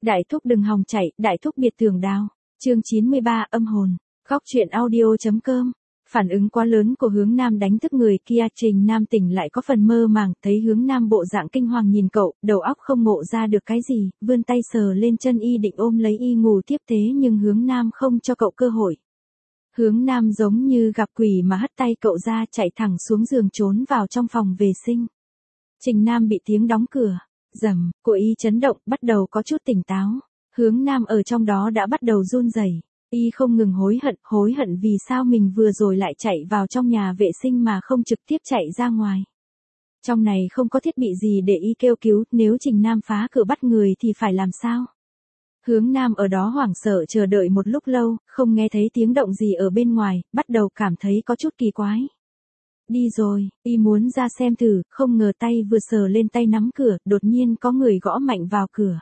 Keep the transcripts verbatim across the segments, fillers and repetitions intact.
Đại thúc đừng hòng chạy, đại thúc biệt tường đao. Chương chín mươi ba âm hồn. Góc truyện audio.com. Phản ứng quá lớn của Hướng Nam đánh thức người kia, Trình Nam tỉnh lại có phần mơ màng, thấy Hướng Nam bộ dạng kinh hoàng nhìn cậu, đầu óc không ngộ ra được cái gì, vươn tay sờ lên chân y định ôm lấy y ngủ tiếp thế nhưng Hướng Nam không cho cậu cơ hội. Hướng Nam giống như gặp quỷ mà hất tay cậu ra, chạy thẳng xuống giường trốn vào trong phòng vệ sinh. Trình Nam bị tiếng đóng cửa, rầm, của y chấn động, bắt đầu có chút tỉnh táo. Hướng Nam ở trong đó đã bắt đầu run rẩy. Y không ngừng hối hận, hối hận vì sao mình vừa rồi lại chạy vào trong nhà vệ sinh mà không trực tiếp chạy ra ngoài. Trong này không có thiết bị gì để y kêu cứu, nếu Trình Nam phá cửa bắt người thì phải làm sao? Hướng Nam ở đó hoảng sợ chờ đợi một lúc lâu, không nghe thấy tiếng động gì ở bên ngoài, bắt đầu cảm thấy có chút kỳ quái. Đi rồi, y muốn ra xem thử, không ngờ tay vừa sờ lên tay nắm cửa, đột nhiên có người gõ mạnh vào cửa.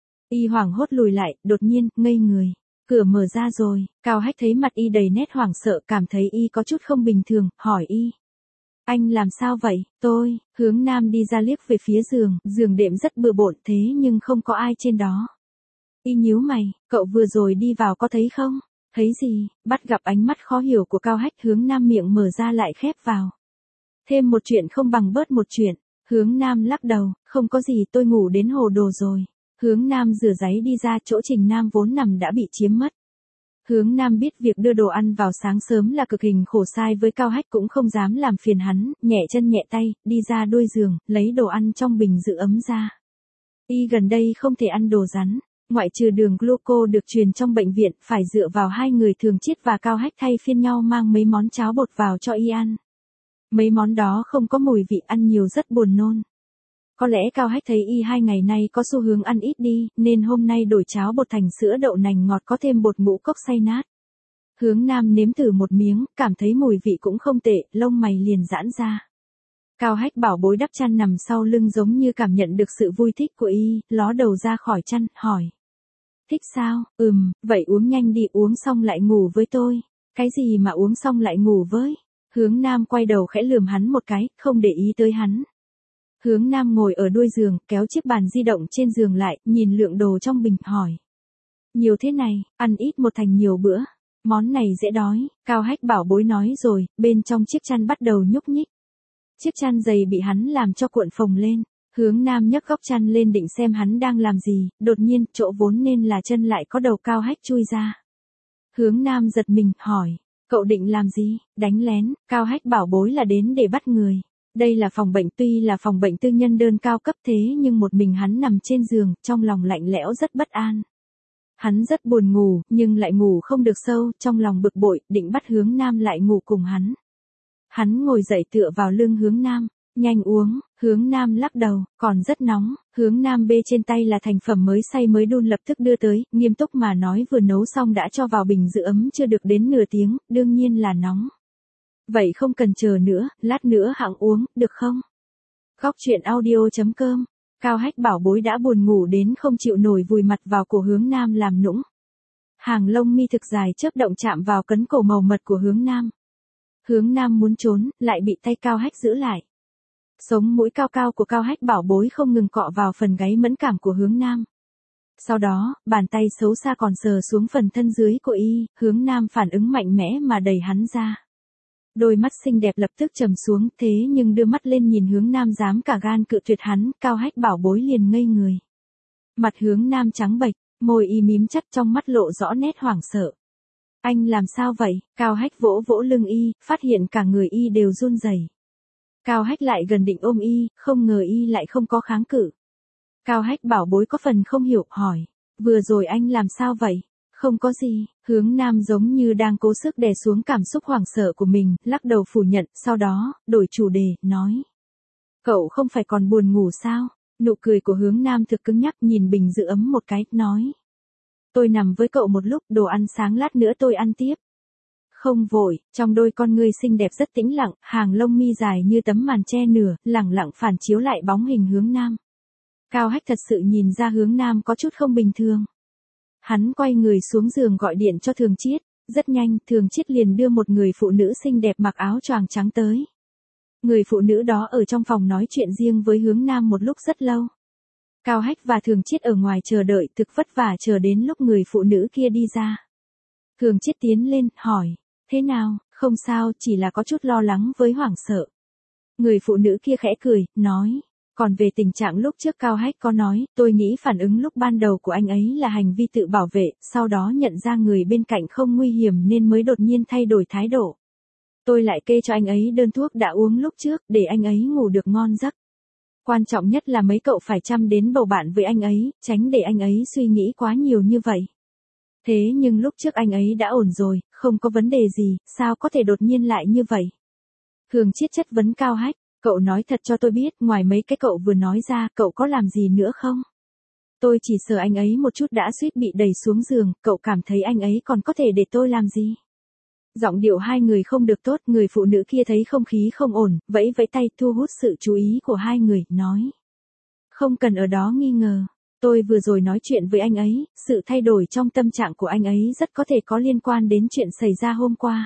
Y hoảng hốt lùi lại, đột nhiên, ngây người. Cửa mở ra rồi, Cao Hách thấy mặt y đầy nét hoảng sợ, cảm thấy y có chút không bình thường, hỏi y. Anh làm sao vậy? Tôi, Hướng Nam đi ra liếc về phía giường, giường đệm rất bừa bộn thế nhưng không có ai trên đó. Y nhíu mày, cậu vừa rồi đi vào có thấy không? Thấy gì? Bắt gặp ánh mắt khó hiểu của Cao Hách, Hướng Nam miệng mở ra lại khép vào. Thêm một chuyện không bằng bớt một chuyện. Hướng Nam lắc đầu, không có gì, tôi ngủ đến hồ đồ rồi. Hướng Nam rửa ráy đi ra, chỗ Trình Nam vốn nằm đã bị chiếm mất. Hướng Nam biết việc đưa đồ ăn vào sáng sớm là cực hình khổ sai với Cao Hách, cũng không dám làm phiền hắn, nhẹ chân nhẹ tay, đi ra đuôi giường, lấy đồ ăn trong bình giữ ấm ra. Y gần đây không thể ăn đồ rắn, ngoại trừ đường gluco được truyền trong bệnh viện, phải dựa vào hai người Thường Chiết và Cao Hách thay phiên nhau mang mấy món cháo bột vào cho y ăn. Mấy món đó không có mùi vị, ăn nhiều rất buồn nôn. Có lẽ Cao Hách thấy y hai ngày nay có xu hướng ăn ít đi, nên hôm nay đổi cháo bột thành sữa đậu nành ngọt có thêm bột ngũ cốc xay nát. Hướng Nam nếm thử một miếng, cảm thấy mùi vị cũng không tệ, lông mày liền giãn ra. Cao Hách bảo bối đắp chăn nằm sau lưng giống như cảm nhận được sự vui thích của y, ló đầu ra khỏi chăn, hỏi. Thích sao? Ừm, vậy uống nhanh đi, uống xong lại ngủ với tôi. Cái gì mà uống xong lại ngủ với? Hướng Nam quay đầu khẽ lườm hắn một cái, không để ý tới hắn. Hướng Nam ngồi ở đuôi giường, kéo chiếc bàn di động trên giường lại, nhìn lượng đồ trong bình, hỏi. Nhiều thế này, ăn ít một thành nhiều bữa. Món này dễ đói, Cao Hách bảo bối nói rồi, bên trong chiếc chăn bắt đầu nhúc nhích. Chiếc chăn dày bị hắn làm cho cuộn phồng lên. Hướng Nam nhấc góc chăn lên định xem hắn đang làm gì, đột nhiên, chỗ vốn nên là chân lại có đầu Cao Hách chui ra. Hướng Nam giật mình, hỏi. Cậu định làm gì? Đánh lén, Cao Hách bảo bối là đến để bắt người. Đây là phòng bệnh, tuy là phòng bệnh tư nhân đơn cao cấp thế nhưng một mình hắn nằm trên giường, trong lòng lạnh lẽo rất bất an. Hắn rất buồn ngủ, nhưng lại ngủ không được sâu, trong lòng bực bội, định bắt Hướng Nam lại ngủ cùng hắn. Hắn ngồi dậy tựa vào lưng Hướng Nam, nhanh uống, Hướng Nam lắc đầu, còn rất nóng, Hướng Nam bê trên tay là thành phẩm mới xay mới đun lập tức đưa tới, nghiêm túc mà nói vừa nấu xong đã cho vào bình giữ ấm chưa được đến nửa tiếng, đương nhiên là nóng. Vậy không cần chờ nữa, lát nữa hẵng uống, được không? Góc truyện audio.com. Cao Hách bảo bối đã buồn ngủ đến không chịu nổi, vùi mặt vào cổ Hướng Nam làm nũng. Hàng lông mi thực dài chớp động chạm vào cấn cổ màu mật của Hướng Nam. Hướng Nam muốn trốn, lại bị tay Cao Hách giữ lại. Sống mũi cao cao của Cao Hách bảo bối không ngừng cọ vào phần gáy mẫn cảm của Hướng Nam. Sau đó, bàn tay xấu xa còn sờ xuống phần thân dưới của y, Hướng Nam phản ứng mạnh mẽ mà đẩy hắn ra. Đôi mắt xinh đẹp lập tức trầm xuống, thế nhưng đưa mắt lên nhìn Hướng Nam dám cả gan cự tuyệt hắn, Cao Hách bảo bối liền ngây người. Mặt Hướng Nam trắng bệch, môi y mím chặt, trong mắt lộ rõ nét hoảng sợ. Anh làm sao vậy? Cao Hách vỗ vỗ lưng y, phát hiện cả người y đều run rẩy. Cao Hách lại gần định ôm y, không ngờ y lại không có kháng cự. Cao Hách bảo bối có phần không hiểu, hỏi. Vừa rồi anh làm sao vậy? Không có gì, Hướng Nam giống như đang cố sức đè xuống cảm xúc hoảng sợ của mình, lắc đầu phủ nhận, sau đó, đổi chủ đề, nói. Cậu không phải còn buồn ngủ sao? Nụ cười của Hướng Nam thực cứng nhắc, nhìn bình giữ ấm một cái, nói. Tôi nằm với cậu một lúc, đồ ăn sáng lát nữa tôi ăn tiếp. Không vội, trong đôi con ngươi xinh đẹp rất tĩnh lặng, hàng lông mi dài như tấm màn che nửa, lẳng lặng phản chiếu lại bóng hình Hướng Nam. Cao Hách thật sự nhìn ra Hướng Nam có chút không bình thường. Hắn quay người xuống giường gọi điện cho Thường Chiết, rất nhanh, Thường Chiết liền đưa một người phụ nữ xinh đẹp mặc áo choàng trắng tới. Người phụ nữ đó ở trong phòng nói chuyện riêng với Hướng Nam một lúc rất lâu. Cao Hách và Thường Chiết ở ngoài chờ đợi thực vất vả chờ đến lúc người phụ nữ kia đi ra. Thường Chiết tiến lên, hỏi, thế nào, không sao, chỉ là có chút lo lắng với hoảng sợ. Người phụ nữ kia khẽ cười, nói, còn về tình trạng lúc trước Cao Hách có nói, tôi nghĩ phản ứng lúc ban đầu của anh ấy là hành vi tự bảo vệ, sau đó nhận ra người bên cạnh không nguy hiểm nên mới đột nhiên thay đổi thái độ. Tôi lại kê cho anh ấy đơn thuốc đã uống lúc trước để anh ấy ngủ được ngon giấc. Quan trọng nhất là mấy cậu phải chăm đến bầu bạn với anh ấy, tránh để anh ấy suy nghĩ quá nhiều như vậy. Thế nhưng lúc trước anh ấy đã ổn rồi, không có vấn đề gì, sao có thể đột nhiên lại như vậy? Thường Chiết chất vấn Cao Hách, cậu nói thật cho tôi biết, ngoài mấy cái cậu vừa nói ra, cậu có làm gì nữa không? Tôi chỉ sợ anh ấy một chút đã suýt bị đẩy xuống giường, cậu cảm thấy anh ấy còn có thể để tôi làm gì? Giọng điệu hai người không được tốt, người phụ nữ kia thấy không khí không ổn, vẫy vẫy tay thu hút sự chú ý của hai người, nói. Không cần ở đó nghi ngờ. Tôi vừa rồi nói chuyện với anh ấy, sự thay đổi trong tâm trạng của anh ấy rất có thể có liên quan đến chuyện xảy ra hôm qua.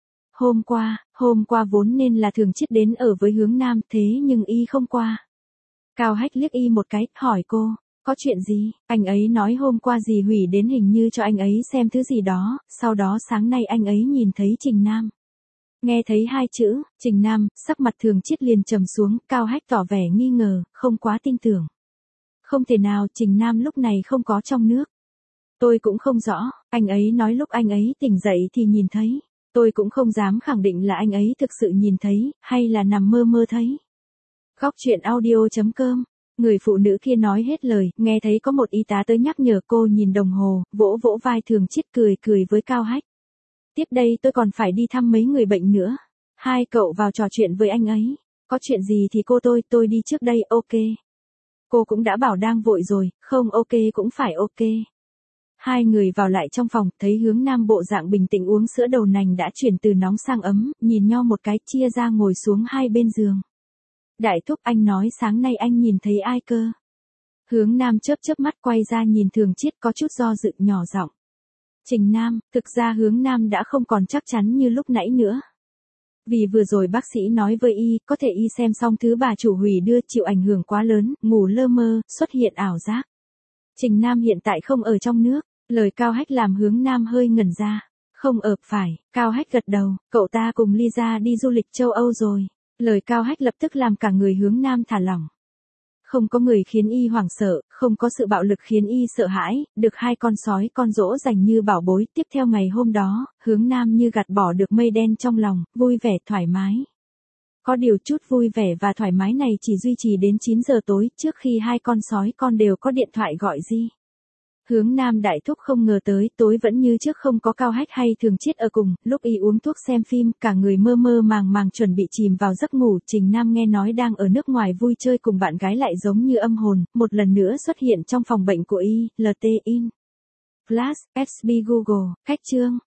Hôm qua, hôm qua vốn nên là Thường Chiết đến ở với Hướng Nam, thế nhưng y không qua. Cao Hách liếc y một cái, hỏi cô, có chuyện gì? Anh ấy nói hôm qua dì hủy đến hình như cho anh ấy xem thứ gì đó, sau đó sáng nay anh ấy nhìn thấy Trình Nam. Nghe thấy hai chữ, Trình Nam, sắc mặt Thường Chiết liền trầm xuống, Cao Hách tỏ vẻ nghi ngờ, không quá tin tưởng. Không thể nào, Trình Nam lúc này không có trong nước. Tôi cũng không rõ, anh ấy nói lúc anh ấy tỉnh dậy thì nhìn thấy. Tôi cũng không dám khẳng định là anh ấy thực sự nhìn thấy, hay là nằm mơ mơ thấy. Góc truyện audio chấm com. Người phụ nữ kia nói hết lời, nghe thấy có một y tá tới nhắc nhở cô nhìn đồng hồ, vỗ vỗ vai Thường Chiết cười cười với Cao Hách. Tiếp đây tôi còn phải đi thăm mấy người bệnh nữa. Hai cậu vào trò chuyện với anh ấy. Có chuyện gì thì cô tôi, tôi đi trước đây, ok. Cô cũng đã bảo đang vội rồi, không ok cũng phải ok. Hai người vào lại trong phòng, thấy Hướng Nam bộ dạng bình tĩnh uống sữa đậu nành đã chuyển từ nóng sang ấm, nhìn nhau một cái chia ra ngồi xuống hai bên giường. Đại thúc, anh nói sáng nay anh nhìn thấy ai cơ? Hướng Nam chớp chớp mắt quay ra nhìn Thường Chiết có chút do dự, nhỏ giọng. Trình Nam, thực ra Hướng Nam đã không còn chắc chắn như lúc nãy nữa. Vì vừa rồi bác sĩ nói với y, có thể y xem xong thứ bà chủ hủy đưa chịu ảnh hưởng quá lớn, ngủ lơ mơ, xuất hiện ảo giác. Trình Nam hiện tại không ở trong nước, lời Cao Hách làm Hướng Nam hơi ngẩn ra. Không ở, phải, Cao Hách gật đầu, cậu ta cùng Lisa đi du lịch châu Âu rồi. Lời Cao Hách lập tức làm cả người Hướng Nam thả lỏng. Không có người khiến y hoảng sợ, không có sự bạo lực khiến y sợ hãi, được hai con sói con dỗ dành như bảo bối. Tiếp theo ngày hôm đó, Hướng Nam như gạt bỏ được mây đen trong lòng, vui vẻ thoải mái. Có điều chút vui vẻ và thoải mái này chỉ duy trì đến chín giờ tối, trước khi hai con sói con đều có điện thoại gọi Di. Hướng Nam đại thúc không ngờ tới, tối vẫn như trước không có Cao Hách hay Thường Chiết ở cùng, lúc y uống thuốc xem phim, cả người mơ mơ màng màng chuẩn bị chìm vào giấc ngủ, Trình Nam nghe nói đang ở nước ngoài vui chơi cùng bạn gái lại giống như âm hồn, một lần nữa xuất hiện trong phòng bệnh của y, lờ tê in. Flash, ét bê Google, cách chương.